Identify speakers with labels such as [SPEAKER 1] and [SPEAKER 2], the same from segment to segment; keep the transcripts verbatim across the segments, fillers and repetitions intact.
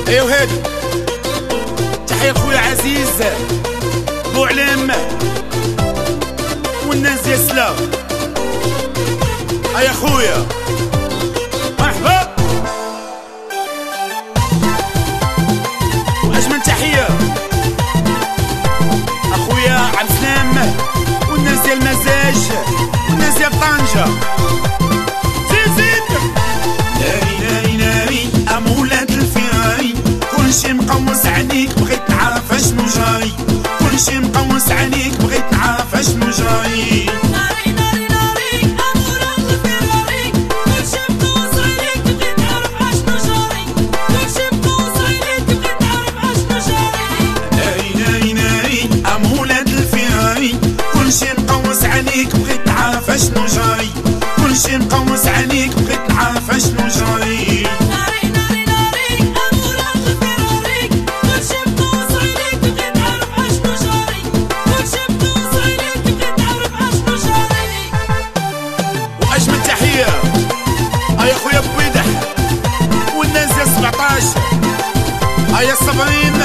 [SPEAKER 1] ايوا هادي تحية خويا عزيز بو علام والناس ديال سلا. ايا خويا مرحبا واجمل تحية اخويا عبد السلام والناس ديال مزاج والناس ديال طنجة. زيد زيد ناري ناري ناري ام ولاد الفراري كلشي مقوس عليك بغيت نعرف اشنو جاي. كلشي مقوس عليك بغيت نعرف اشنو جاي.
[SPEAKER 2] ناري ناري ناري ام ولاد الفراري كلشي مقوس عليك بغيت نعرف اشنو جاي. كلشي مقوس عليك بغيت نعرف اشنو جاي.
[SPEAKER 1] ناري ناري ناري ام ولاد الفراري كلشي مقوس عليك بغيت نعرف اشنو جاي. كلشي مقوس عليك بغيت نعرف اشنو جاي.
[SPEAKER 2] ناري ناري ناري ام ولاد الفراري كلشي مقوس عليك بغيت نعرف اشنو جاي. كلشي مقوس عليك بغيت نعرف اشنو جاي.
[SPEAKER 1] واجمل تحية ايا خويا بويدح والناس ديال سبعطاش. ايا صابرين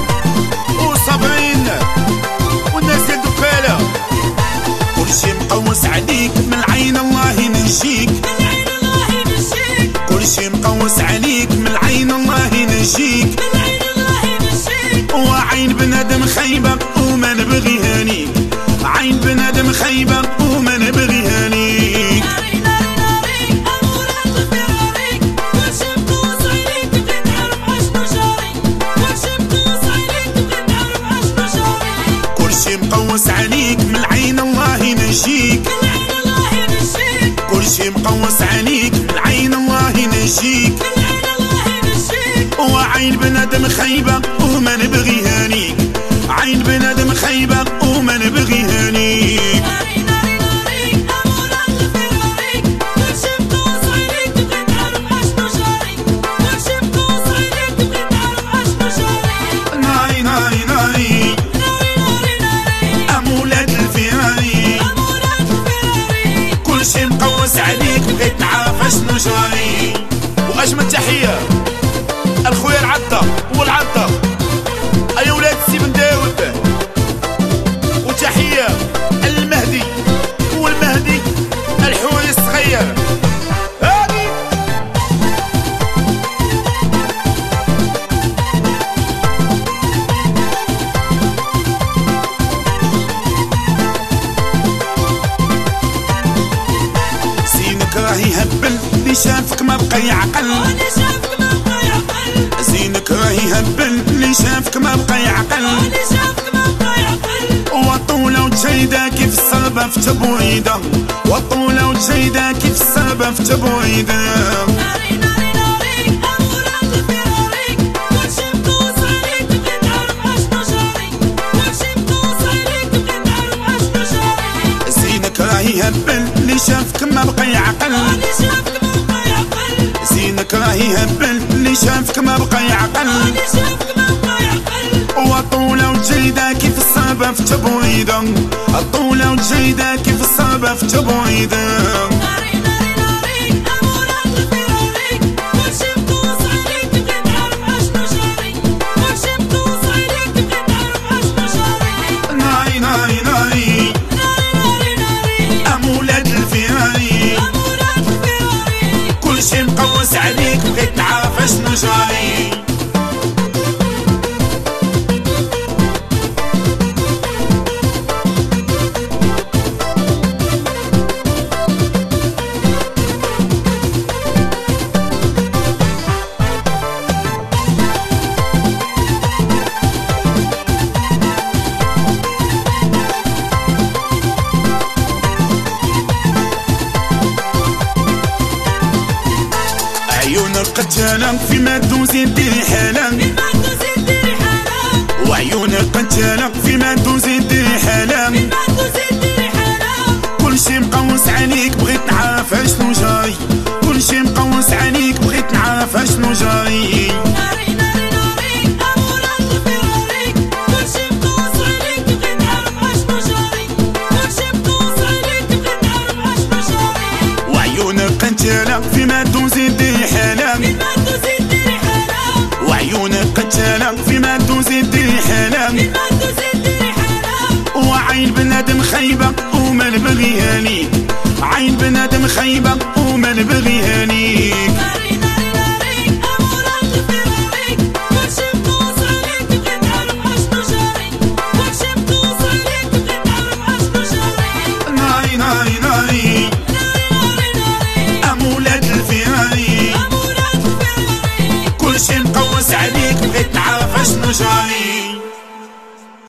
[SPEAKER 1] وصابرين والناس ديال دكالة. كلشي مقوس عليك من العين الله ينجيك.
[SPEAKER 2] من عين الله يمشيك.
[SPEAKER 1] كلشي مقوس عليك من العين الله ينجيك.
[SPEAKER 2] من عين الله يمشيك.
[SPEAKER 1] وعين بنادم خايبة وما نبغيها ليك. عين بنادم خايبة وما نبغيها ليك.
[SPEAKER 2] ناري ناري ناري ام ولاد الفراري كلشي مقوس عليك بغيت نعرف اشنو جاي. كلشي مقوس عليك بغيت نعرف اشنو جاي.
[SPEAKER 1] كلشي مقوس عليك من العين الله ينجيك.
[SPEAKER 2] من عين الله يمشيك.
[SPEAKER 1] كلشي مقوس عليك من العين الله ينجيك.
[SPEAKER 2] من عين الله يمشيك.
[SPEAKER 1] وعين بنادم خايبة وما نبغيها ليك. عين بنادم خايبة وما نبغيها ليك.
[SPEAKER 2] ناري ناري ناري ام ولاد الفراري كلشي مقوس عليك بغيت نعرف اشنو جاي. كلشي مقوس عليك بغيت نعرف اشنو جاي.
[SPEAKER 1] ناري ناري ناري
[SPEAKER 2] ناري ناري ناري
[SPEAKER 1] ام ولاد الفراري
[SPEAKER 2] ام ولاد الفراري
[SPEAKER 1] كلشي مقوس عليك بغيت نعرف اشنو جاي. واجمل تحية الخويا العطة والعطة ايا ولاد سي بن داود. وتحية المهدي والمهدي الحوري الصغير. هادي زينك راه يهبل اللي شافك ما بقى يعقل.
[SPEAKER 2] اللي شافك ما بقى يعقل.
[SPEAKER 1] زينك راه يهبل اللي شافك ما بقى يعقل.
[SPEAKER 2] اللي شافك ما بقى يعقل.
[SPEAKER 1] وطولة وجيدة كيف الصربة في تبويدة. وطولة وجيدة كيف الصربة في تبويدة.
[SPEAKER 2] ناري ناري ناري ام ولاد الفراري كلشي مقوس عليك بغيت نعرف اشنو جاي. كلشي مقوس عليك بغيت نعرف اشنو جاي.
[SPEAKER 1] زينك راه يهبل اللي شافك ما بقى يعقل.
[SPEAKER 2] اللي شافك ما بقى يعقل.
[SPEAKER 1] زينك راه يهبل اللي شافك ما بقى يعقل.
[SPEAKER 2] اللي شافك ما بقى يعقل.
[SPEAKER 1] وطولة وجيدة كيف الصربة في تبويدة. الطولة وجيدة كيف الصربة في تبويدة.
[SPEAKER 2] ناري ناري ناري ام ولاد الفراري كلشي مقوس عليك بغيت نعرف اشنو جاي. كلشي مقوس عليك بغيت نعرف اشنو جاي.
[SPEAKER 1] ناري ناري ناري
[SPEAKER 2] ناري ناري ناري
[SPEAKER 1] ام ولاد الفراري
[SPEAKER 2] ام ولاد الفراري
[SPEAKER 1] كلشي مقوس عليك بغيت نعرف اشنو جاي. عيون القتالة في ما دوزي ديري حالة.
[SPEAKER 2] ما تزيد ديري حالة.
[SPEAKER 1] وعيون القتالة في ما دوزي ديري حالة.
[SPEAKER 2] ما تزيد ديري حالة.
[SPEAKER 1] كلشي مقوس عليك بغيت نعرف اشنو جاي. كلشي مقوس عليك بغيت نعرف اشنو جاي.
[SPEAKER 2] ناري ناري ناري ام ولاد الفراري كلشي مقوس عليك بغيت نعرف اشنو جاي. كلشي مقوس عليك بغيت نعرف اشنو جاي.
[SPEAKER 1] وعيون القتالة في ما دوزي ديري حالة.
[SPEAKER 2] ما تزيد ديري حالة.
[SPEAKER 1] وعيون نبغيها ليك، عين بنادم خايبة وما نبغيها ليك.
[SPEAKER 2] ناري ناري ناري أمورات الفراري، كلشي مقوس عليك بغيت نعرف أشنو جاري، كلشي مقوس عليك بغيت نعرف أشنو جاري.
[SPEAKER 1] ناري ناري ناري
[SPEAKER 2] ناري ناري
[SPEAKER 1] أمولات الفراري،
[SPEAKER 2] أمورات الفراري،
[SPEAKER 1] كلشي مقوس عليك بغيت نعرف أشنو جاري.